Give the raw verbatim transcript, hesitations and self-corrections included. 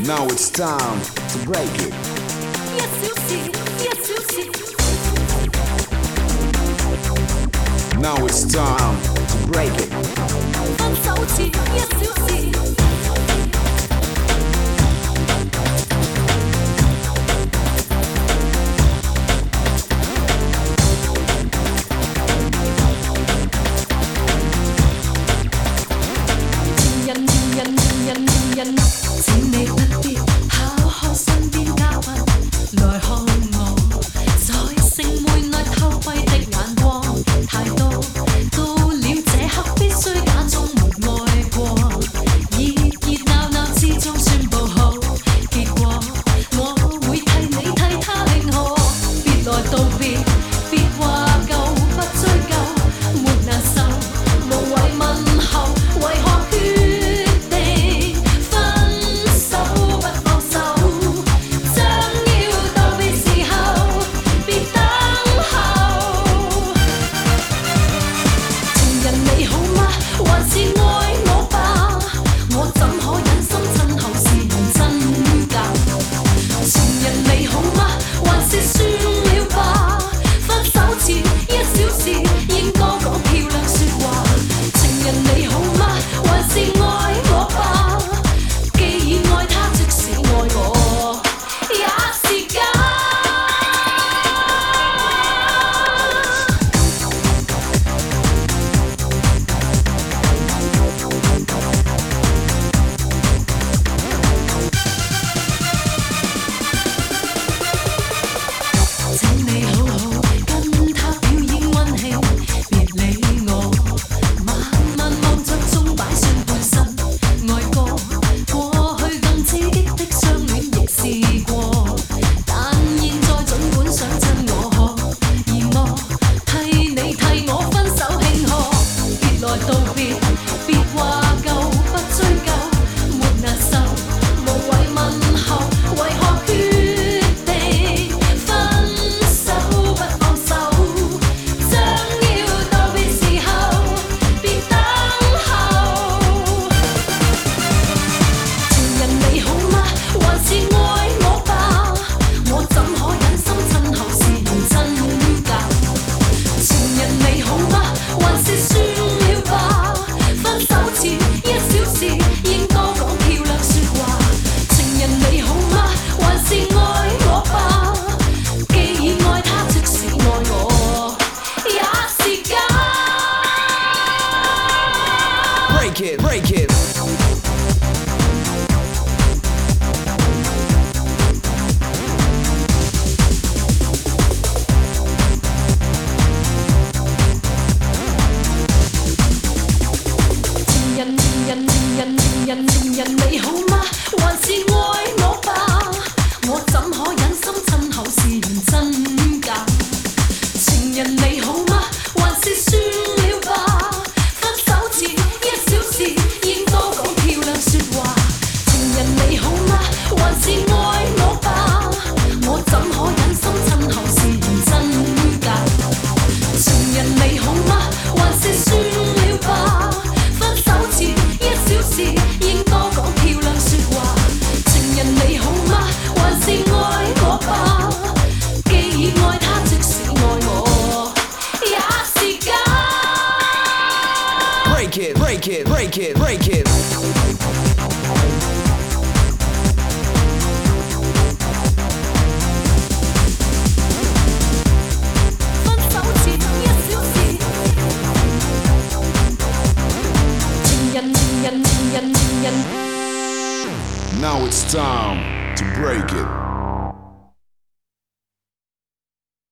Now it's time to break it. Yes, you see, yes, you see. Now it's time to break it. 分手前一小時。情人，情人，情人，情人，請你不必考學身邊嘉賓來看我，在聖妹內偷窺的眼光太多，到了這刻必須假裝沒愛過，熱熱鬧鬧之中宣佈好結果，我會替你替他慶賀，別來道別，別話舊不追究，沒難受，無謂問候，為何決定分手不放手？將要道別時候，別等候。情人你好嗎？還是愛我吧？我怎可忍心親口試驗真假？情人你好嗎？還是算了吧？分手前一小時應多講漂亮説話。情人你好嗎？還是愛我吧？既然愛他，即使愛我也是假。請你好好跟他表演溫馨，別理我，慢慢望着鐘擺上半身愛歌，過去更刺激的相戀亦試過，但現在儘管想親我可，而我替你替我分手慶賀，別來道別，別話舊不追究，沒難受，無謂問候，為何決定分手不放手？將要道別時候，別等候。情人你好嗎？還是愛我吧？我怎可忍心親口試驗真假？情人你好嗎？還是算了吧？分手前一小時應多講漂亮説話。情人你好嗎？還是愛我吧？既然愛他，即使愛我也是假。 Break it, break it. 情人，情人，情人，情人，情人你好嗎？還是愛我吧？我怎可忍心親口試驗真假？情人你好嗎？還是算了吧？分手前一小時應多講漂亮説話。情人你好嗎？還是愛我吧？我怎可忍心親口試驗真假？情人你好嗎？還是算了吧？分手前一小時應多講漂亮説話。情人你好嗎？還是愛我吧？既然愛他，即使愛我也是假。 Break it, break it, break it, break it. 分手前一小時。情人，情人，情人，情人。 Now it's time to break it.